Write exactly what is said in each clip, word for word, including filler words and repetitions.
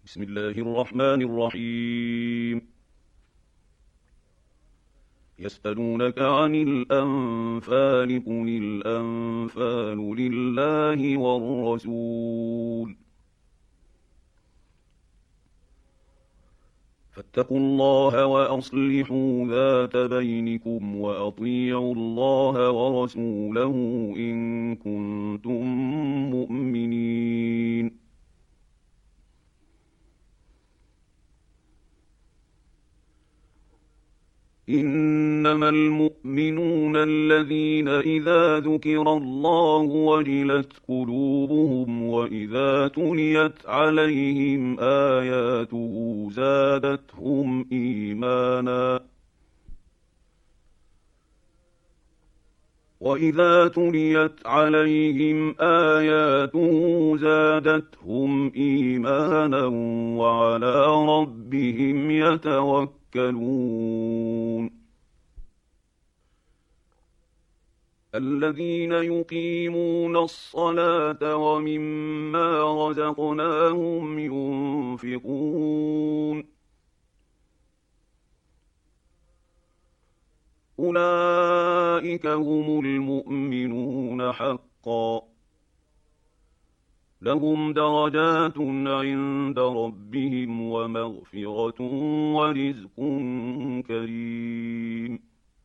بسم الله الرحمن الرحيم. يسألونك عن الأنفال قل الأنفال لله والرسول فاتقوا الله وأصلحوا ذات بينكم وأطيعوا الله ورسوله إن كنتم مؤمنين. إنما المؤمنون الذين إذا ذكر الله وجلت قلوبهم وإذا تليت عليهم آياته زادتهم إيمانا وإذا تليت عليهم آياته زادتهم إيمانا وعلى ربهم يتوكلون. الذين يقيمون الصلاة ومما رزقناهم ينفقون أولئك هم المؤمنون حقا لهم درجات عند ربهم ومغفرة ورزق كريم.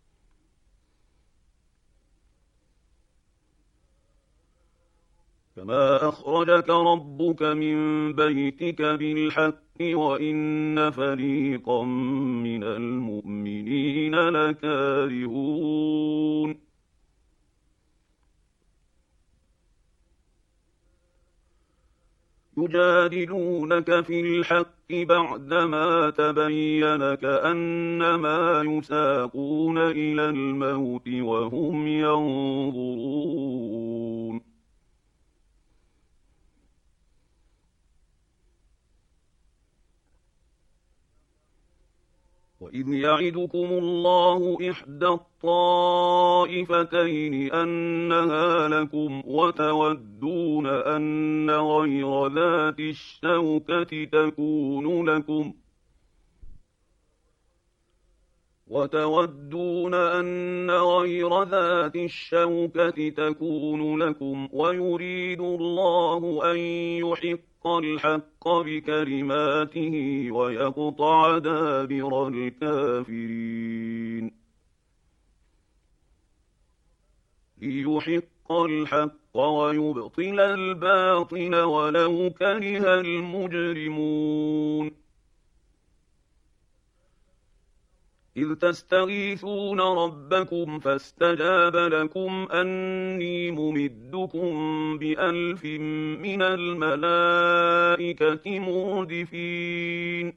كما أخرجك ربك من بيتك بالحق وإن فريقا من المؤمنين لكارهون. يجادلونك في الحق بعدما تبين كأنما يساقون إلى الموت وهم ينظرون. وإذ يعدكم الله إحدى الطائفتين أنها لكم وتودون أن غير ذات الشوكة تكون لكم وتودون أن غير ذات الشوكة تكون لكم ويريد الله أن يحق الحق بكلماته ويقطع دابر الكافرين. ليحق الحق ويبطل الباطل ولو كره المجرمون. إذ تستغيثون ربكم فاستجاب لكم أني ممدكم بألف من الملائكة مردفين.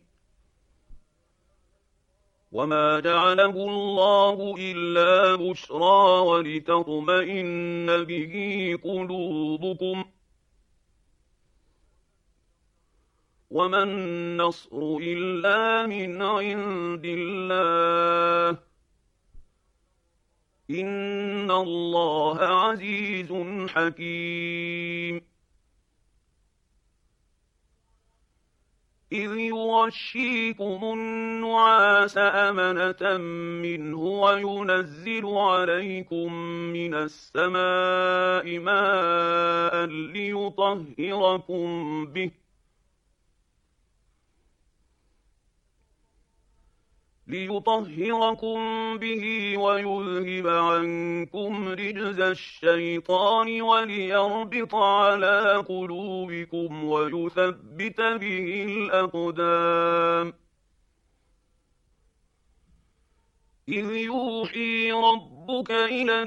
وما جعله الله إلا بشرى ولتطمئن به قلوبكم وما النصر إلا من عند الله إن الله عزيز حكيم. إذ يغشيكم النعاس أمنة منه وينزل عليكم من السماء ماء ليطهركم به ليطهركم به ويذهب عنكم رجز الشيطان وليربط على قلوبكم ويثبت به الأقدام. إذ يوحي ربك إلى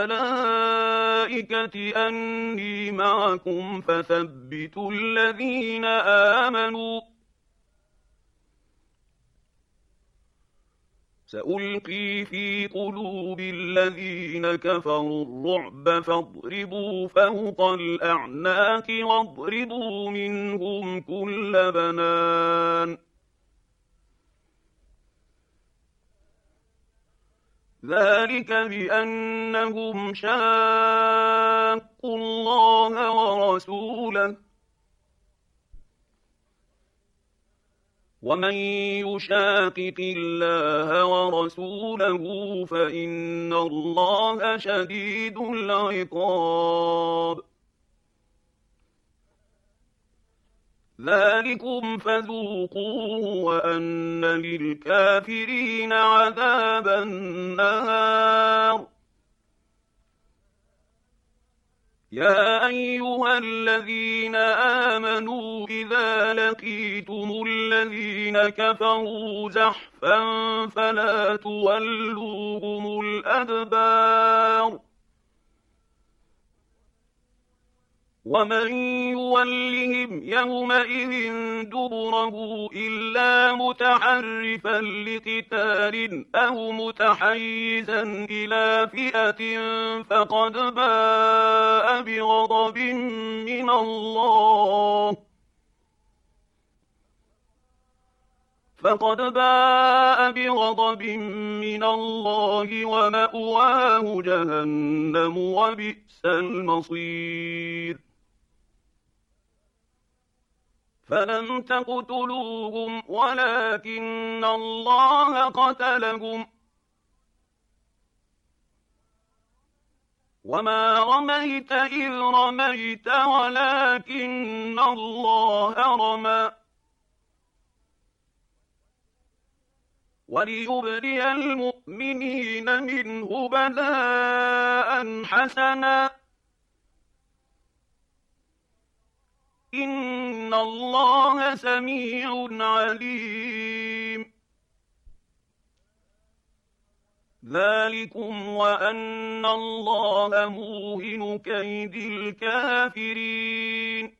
الملائكة أني معكم فثبتوا الذين آمنوا سألقي في قلوب الذين كفروا الرعب فاضربوا فوق الأعناق واضربوا منهم كل بنان. ذلك بأنهم شاقوا الله ورسوله ومن يشاقق الله ورسوله فإن الله شديد العقاب. ذلكم فذوقوه وأن للكافرين عذاب النار. يا أيها الذين آمنوا إذا لقيتم الذين كفروا زحفا فلا تولوهم الأدبار ومن يولهم يومئذ دبره إلا متحرفا لقتال أو متحيزا إلى فئة فقد باء بغضب من الله فقد باء بغضب من الله ومأواه جهنم وبئس المصير. فلم تقتلوهم ولكن الله قتلهم وما رميت إذ رميت ولكن الله رمى وليبلي المؤمنين منه بلاء حسنا إن الله سميع عليم. ذلكم وأن الله موهن كيد الكافرين.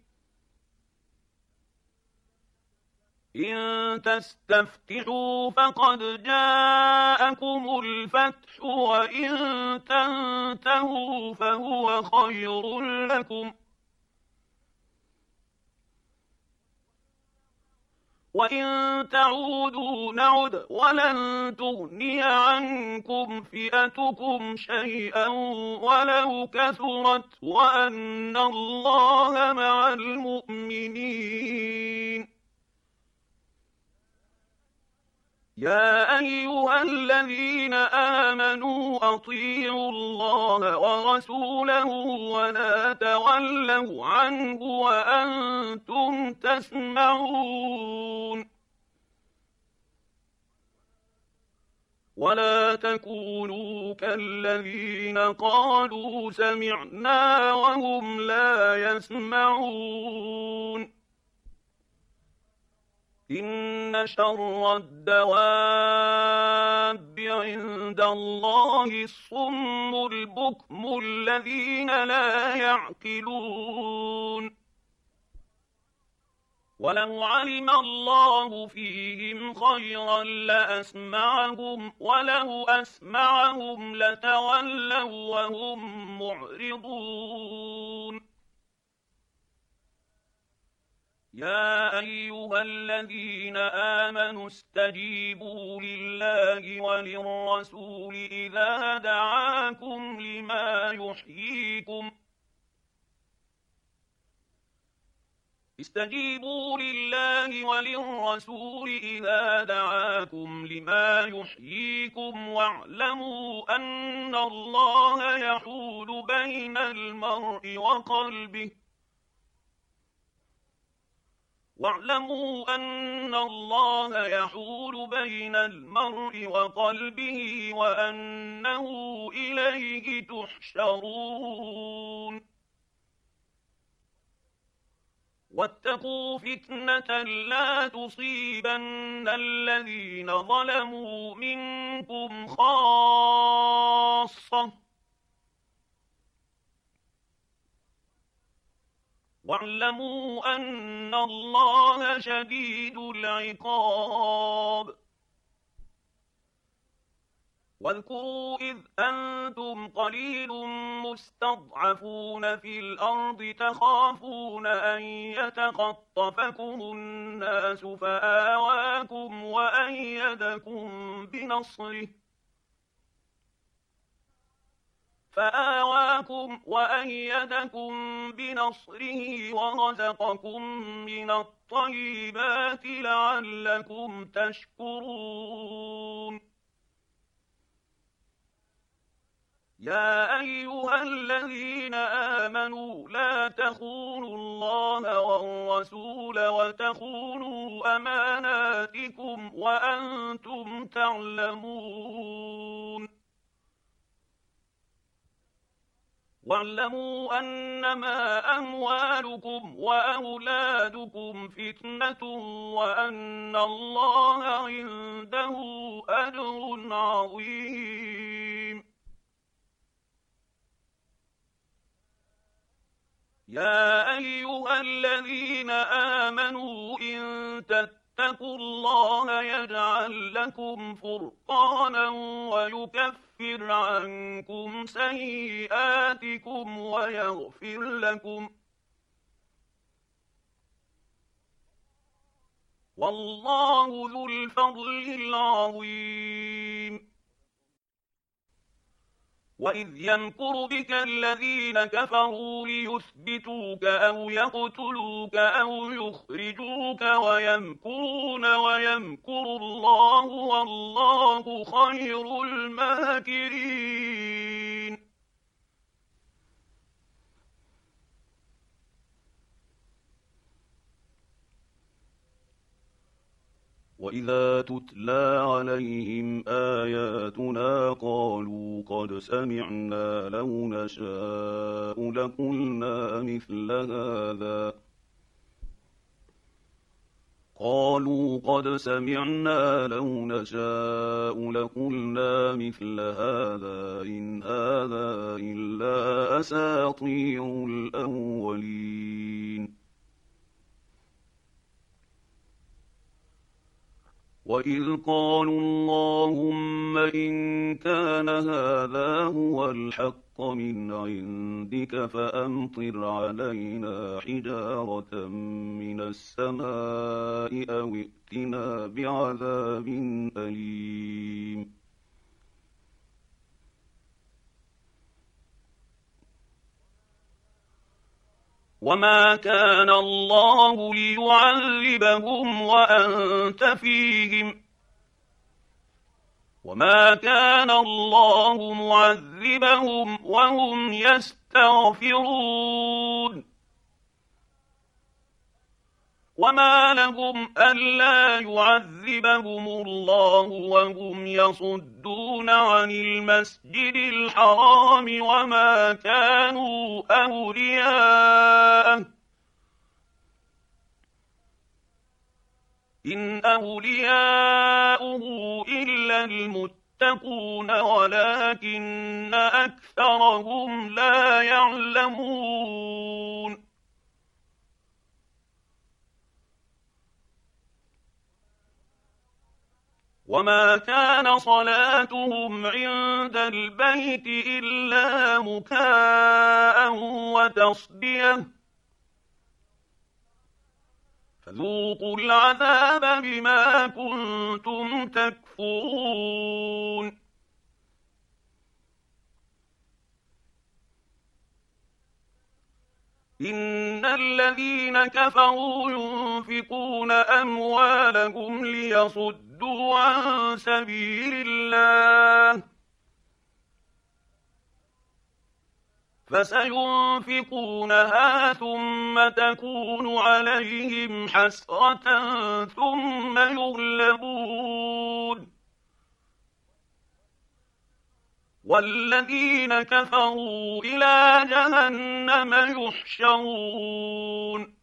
إن تستفتحوا فقد جاءكم الفتح وإن تنتهوا فهو خير لكم وإن تعودوا نعد ولن تغني عنكم فئتكم شيئا ولو كثرت وأن الله مع المؤمنين. يا أيها الذين آمنوا أطيعوا الله ورسوله ولا تولوا عنه وأنتم تسمعون ولا تكونوا كالذين قالوا سمعنا وهم لا يسمعون. إن شر الدواب عند الله الصم البكم الذين لا يعقلون. ولو علم الله فيهم خيرا لأسمعهم ولو أسمعهم لتولوا وهم معرضون. يا أيها الذين آمنوا استجيبوا لله وللرسول إذا دعاكم لما يحييكم استجيبوا لله وللرسول إذا دعاكم لما يحييكم واعلموا أن الله يحول بين المرء وقلبه واعلموا أن الله يحول بين المرء وقلبه وأنه إليه تحشرون. واتقوا فتنة لا تصيبن الذين ظلموا منكم خاصة واعلموا أن الله شديد العقاب. واذكروا إذ أنتم قليل مستضعفون في الأرض تخافون أن يتخطفكم الناس فآواكم وأيدكم بنصره فآواكم وأيدكم بنصره ورزقكم من الطيبات الطيبات لعلكم تشكرون. يا أيها الذين آمنوا لا تخونوا الله والرسول وتخونوا أماناتكم وأنتم تعلمون. واعلموا أنما أموالكم وأولادكم فتنة وأن الله عنده أجر عظيم. يا أيها الذين آمنوا إن تتقوا الله يجعل لكم فرقانا ويكفر عنكم سيئاتكم ويغفر لكم، والله ذو الفضل العظيم. وإذ يمكر بك الذين كفروا ليثبتوك أو يقتلوك أو يخرجوك ويمكرون ويمكر الله والله خير الماكرين. وإذا تتلى عليهم آياتنا قالوا قد سمعنا لو نشاء لقلنا مثل هذا قالوا قد سمعنا لو نشاء لقلنا مثل هذا إن هذا إلا أساطير الأولين. وإذ قالوا اللهم إن كان هذا هو الحق من عندك فأمطر علينا حجارة من السماء أو ائتنا بعذاب أليم. وما كان الله ليعذبهم وأنت فيهم وما كان الله معذبهم وهم يستغفرون. وما لهم ألا يعذبهم الله وهم يصدون عن المسجد الحرام وما كانوا أولياءه إن أولياؤه إلا المتقون ولكن أكثرهم لا يعلمون. وما كان صلاتهم عند البيت إلا مكاء وتصدية فذوقوا العذاب بما كنتم تكفرون. إن الذين كفروا ينفقون أموالهم ليصدوا عن سبيل الله فسينفقونها ثم تكون عليهم حسرة ثم يغلبون والذين كفروا إلى جهنم يحشرون.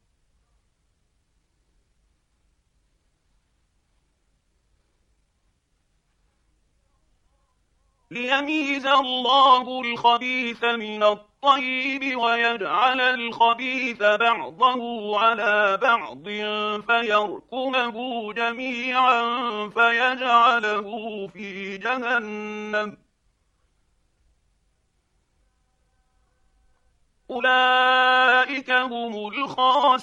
ليميز الله الخبيث من الطيب ويجعل الخبيث بعضه على بعض فيركمه جميعا فيجعله في جهنم أولئك هم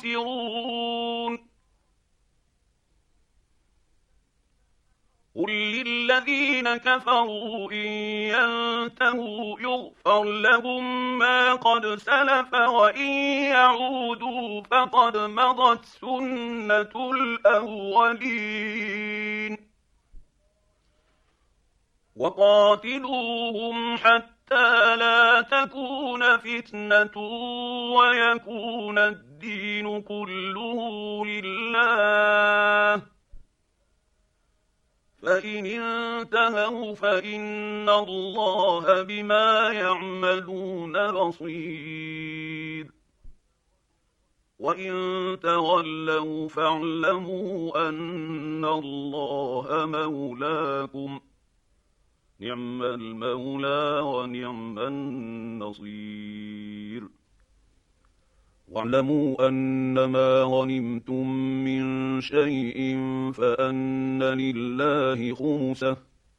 الخاسرون. قل للذين كفروا إن ينتهوا يغفر لهم ما قد سلف وإن يعودوا فقد مضت سنة الأولين وقاتلوهم حتى لا تكون فتنة ويكون الدين كله لله فإن انتهوا فإن الله بما يعملون بصير وإن تولوا فاعلموا أن الله مولاكم نعم المولى ونعم النصير واعلموا أنما غنمتم من شيء فأن لله خمسه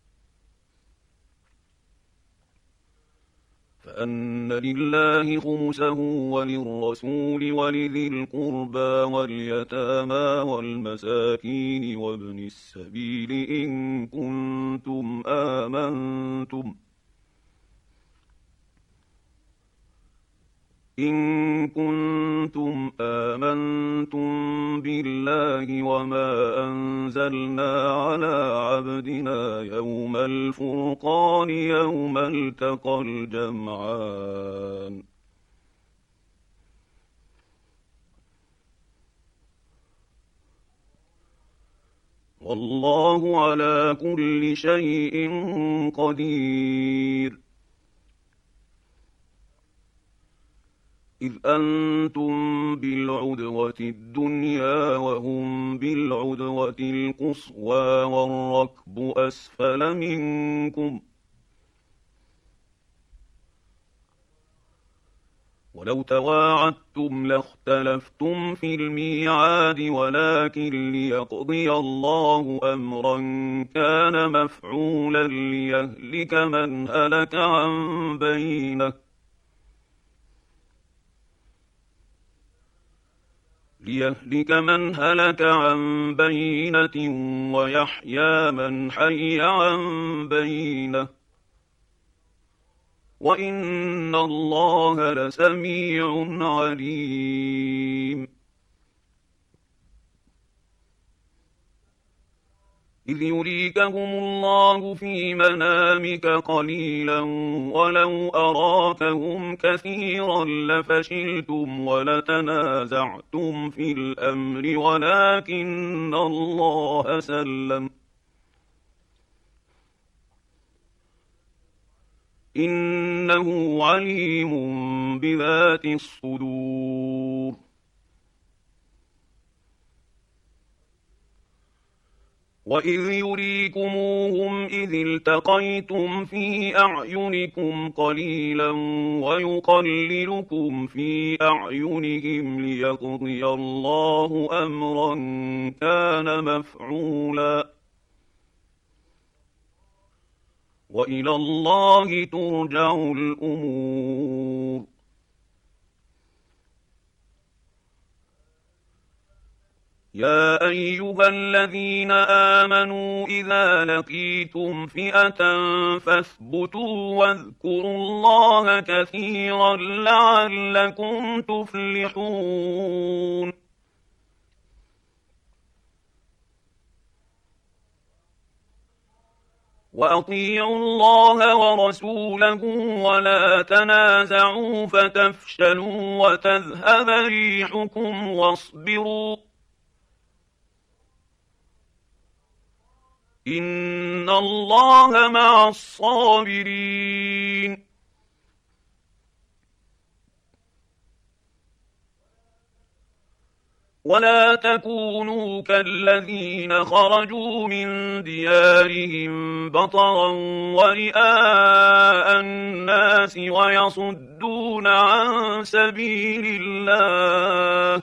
فأن لله خمسه وللرسول ولذي القربى واليتامى والمساكين وابن السبيل إن كنتم آمنتم إن كنتم آمنتم بالله وما أنزلنا على عبدنا يوم الفرقان يوم التقى الجمعان والله على كل شيء قدير إذ أنتم بالعدوة الدنيا وهم بالعدوة القصوى والركب أسفل منكم ولو تواعدتم لاختلفتم في الميعاد ولكن ليقضي الله أمرا كان مفعولا ليهلك من هلك عن بينه ليهلك من هلك عن بينة ويحيى من حي عن بينة وإن الله لسميع عليم إذ يريكهم الله في منامك قليلا ولو أراكهم كثيرا لفشلتم ولتنازعتم في الأمر ولكن الله سلم إنه عليم بذات الصدور وإذ يريكموهم إذ التقيتم في أعينكم قليلا ويقللكم في أعينهم ليقضي الله أمرا كان مفعولا وإلى الله ترجع الأمور يا أيها الذين آمنوا إذا لقيتم فئة فاثبتوا واذكروا الله كثيرا لعلكم تفلحون وأطيعوا الله ورسوله ولا تنازعوا فتفشلوا وتذهب ريحكم واصبروا إن الله مع الصابرين ولا تكونوا كالذين خرجوا من ديارهم بطرا ورئاء الناس ويصدون عن سبيل الله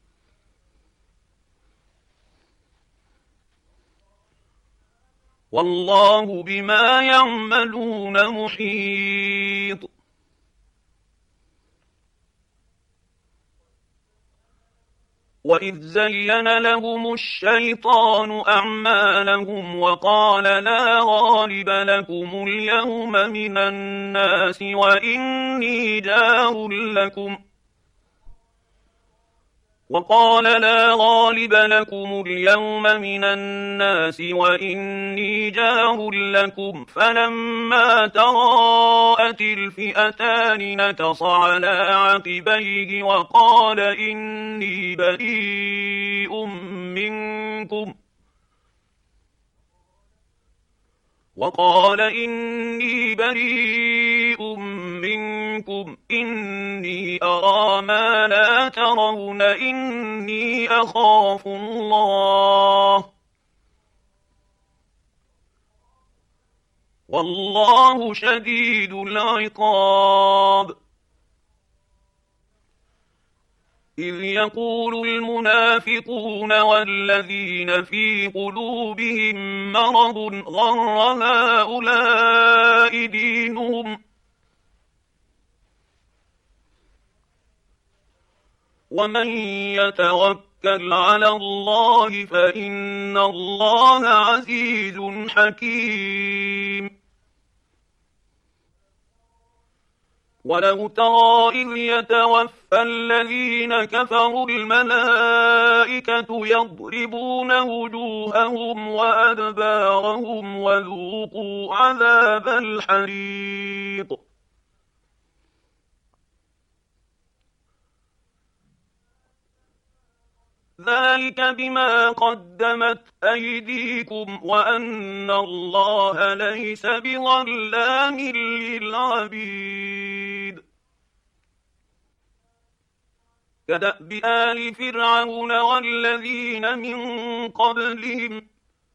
والله بما يعملون محيط وإذ زين لهم الشيطان أعمالهم وقال لا غالب لكم اليوم من الناس وإني جار لكم وقال لا غالب لكم اليوم من الناس وإني جار لكم فلما تراءت الفئتان نكص على عقبيه وقال إني بريء منكم وقال إني بريء منكم إني أرى ما لا ترون إني أخاف الله والله شديد العقاب. إذ يقول المنافقون والذين في قلوبهم مرض غر هؤلاء دينهم ومن يتوكل على الله فإن الله عزيز حكيم. ولو ترى إذ يتوفى الذين كفروا الملائكة يضربون وجوههم وأدبارهم وذوقوا عذاب الحريق. ذلك بما قدمت أيديكم وأن الله ليس بظلام للعبيد. كدأب آل فرعون والذين من قبلهم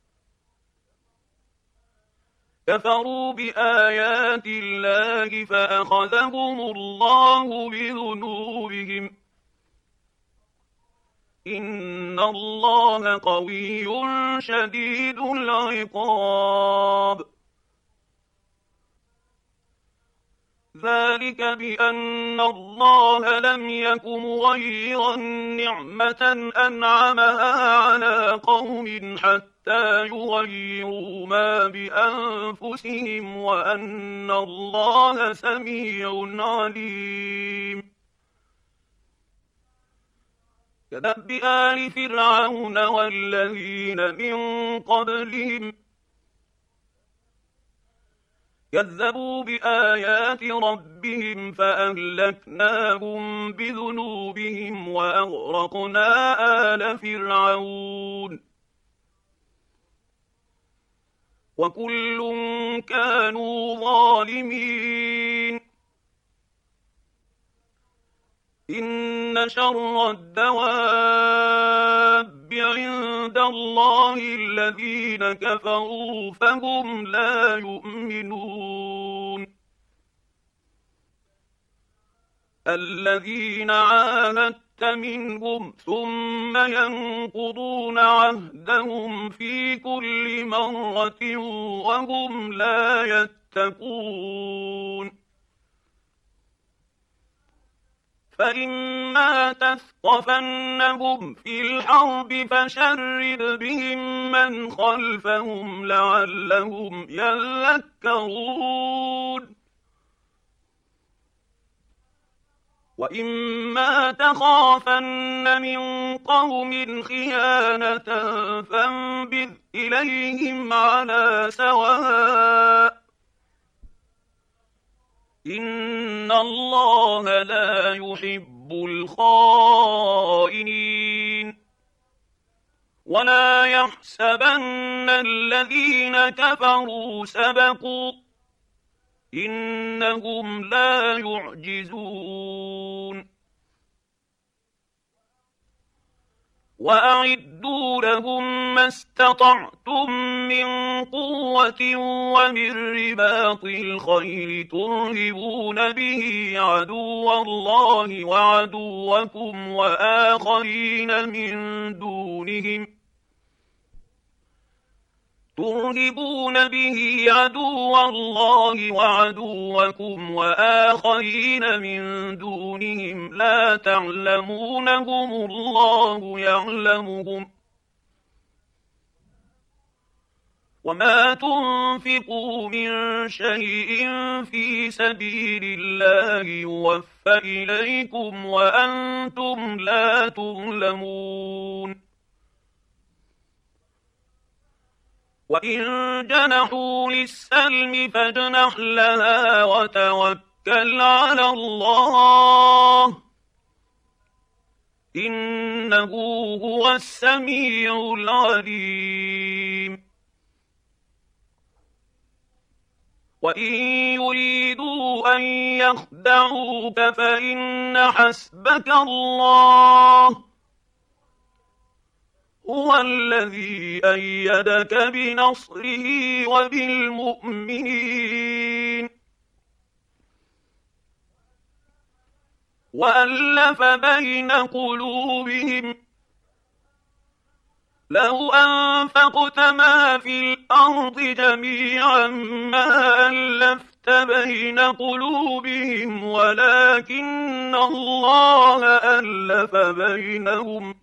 كفروا بآيات الله فأخذهم الله بذنوبهم إن الله قوي شديد العقاب. ذلك بأن الله لم يك مغيرا نعمة أنعمها على قوم حتى يغيروا ما بأنفسهم وأن الله سميع عليم. كدأب آل فرعون والذين من قبلهم كذبوا بآيات ربهم فأهلكناهم بذنوبهم وأغرقنا آل فرعون وكل كانوا ظالمين. إن شر الدواب عند الله الذين كفروا فهم لا يؤمنون. الذين عاهدت منهم ثم ينقضون عهدهم في كل مرة وهم لا يتقون. فإما تثقفنهم في الحرب فشرد بهم من خلفهم لعلهم يذكرون. وإما تخافن من قوم خيانة فانبذ إليهم على سواء إن الله لا يحب الخائنين. ولا يحسبن الذين كفروا سبقوا إنهم لا يعجزون. وأعدوا لهم ما استطعتم من قوة ومن رباط الخيل ترهبون به عدو الله وعدوكم وآخرين من دونهم ترهبون به عدو الله وعدوكم وآخرين من دونهم لا تعلمونهم الله يعلمهم وما تنفقوا من شيء في سبيل الله يوفى إليكم وأنتم لا تظلمون وإن جنحوا للسلم فاجنح لها وتوكل على الله إنه هو السميع العليم وإن يريدوا أن يخدعوك فإن حسبك الله هو الذي أيدك بنصره وبالمؤمنين وألف بين قلوبهم لو أنفقت ما في الأرض جميعا ما ألفت بين قلوبهم ولكن الله ألف بينهم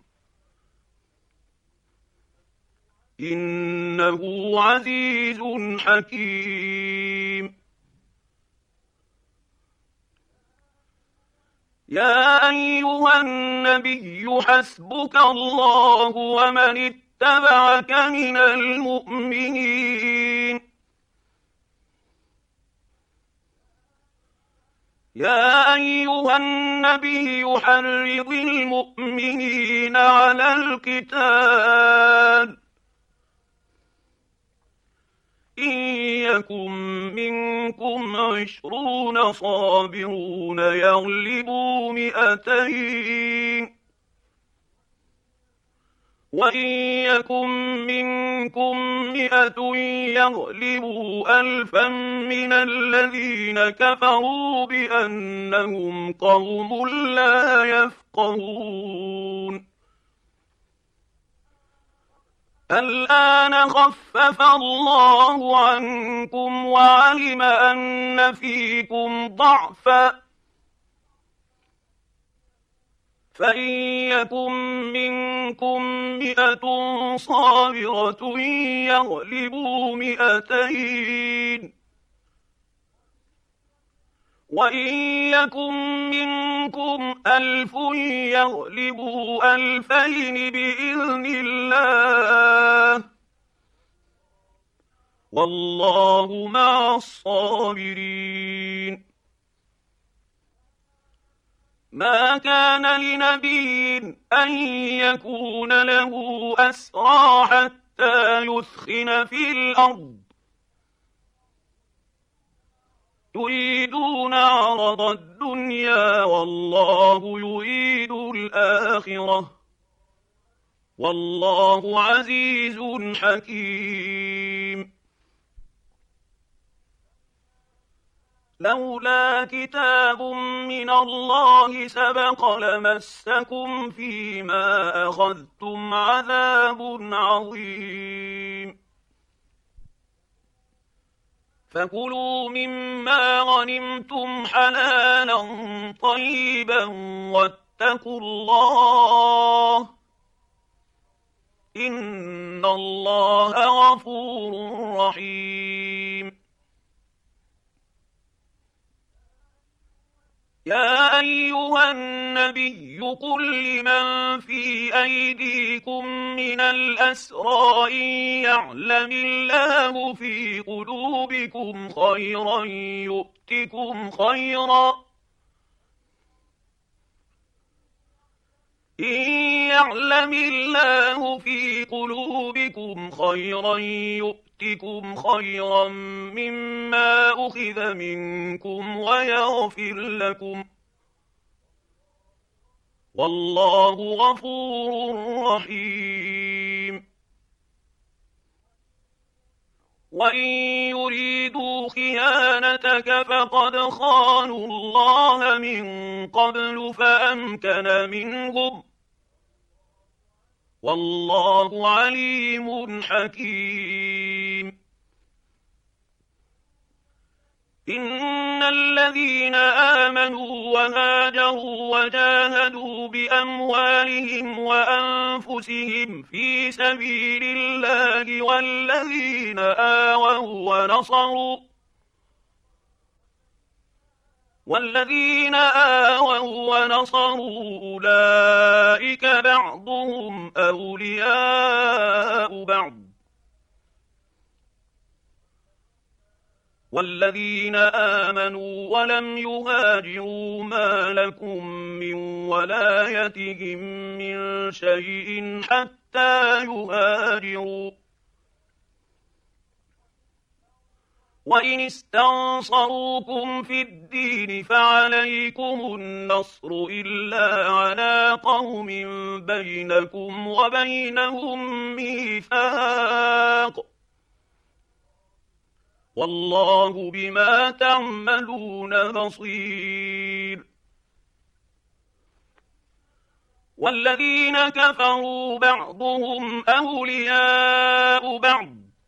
إنه عزيز حكيم يا أيها النبي حسبك الله ومن اتبعك من المؤمنين يا أيها النبي حرض المؤمنين على القتال إن يكن منكم عشرون صابرون يغلبوا مئتين وإن يكن منكم مئة يغلبوا ألفا من الذين كفروا بأنهم قوم لا يفقهون الآن خفف الله عنكم وعلم أن فيكم ضعفا فإن يكن منكم مئة صابرة يغلبوا مئتين وإن يكن منكم ألف يغلبوا ألفين بإذن الله والله مع الصابرين ما كان لنبي أن يكون له أسرى حتى يثخن في الأرض تريدون عرض الدنيا والله يريد الآخرة والله عزيز حكيم لولا كتاب من الله سبق لمسكم فيما أخذتم عذاب عظيم فكلوا مما غنمتم حلالا طيبا واتقوا الله إن الله غفور رحيم يا أيها النبي قل لمن في أيديكم من الأسرى إن يعلم الله في قلوبكم خيرا يؤتكم خيرا إن يعلم الله في قلوبكم خيرا يؤتكم خيرا مما أخذ منكم ويغفر لكم والله غفور رحيم وإن يريدوا خيانتك فقد خانوا الله من قبل فأمكن منهم والله عليم حكيم. إن الذين آمنوا وهاجروا وجاهدوا بأموالهم وأنفسهم في سبيل الله والذين آووا ونصروا والذين آووا ونصروا أولئك بعضهم أولياء بعض والذين آمنوا ولم يهاجروا ما لكم من ولايتهم من شيء حتى يهاجروا وإن استنصروكم في الدين فعليكم النصر إلا على قوم بينكم وبينهم ميثاق والله بما تعملون بصير. والذين كفروا بعضهم أولياء بعض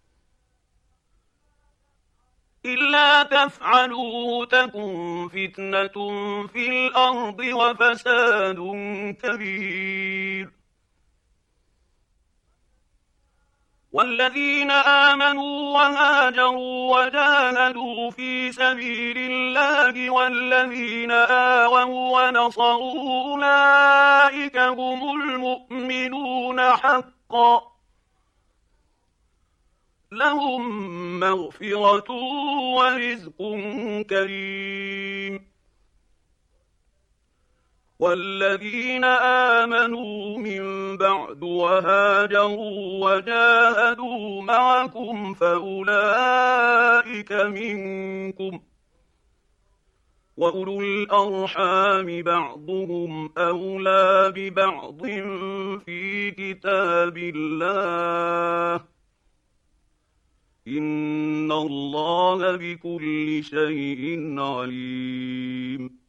إلا تفعلوا تكن فتنة في الأرض وفساد كبير. والذين آمنوا وهاجروا وجاهدوا في سبيل الله والذين آووا ونصروا أولئك هم المؤمنون حقا لهم مغفرة ورزق كريم. والذين آمنوا من بعد وهاجروا وجاهدوا معكم فأولئك منكم وأولو الأرحام بعضهم أولى ببعض في كتاب الله إن الله بكل شيء عليم.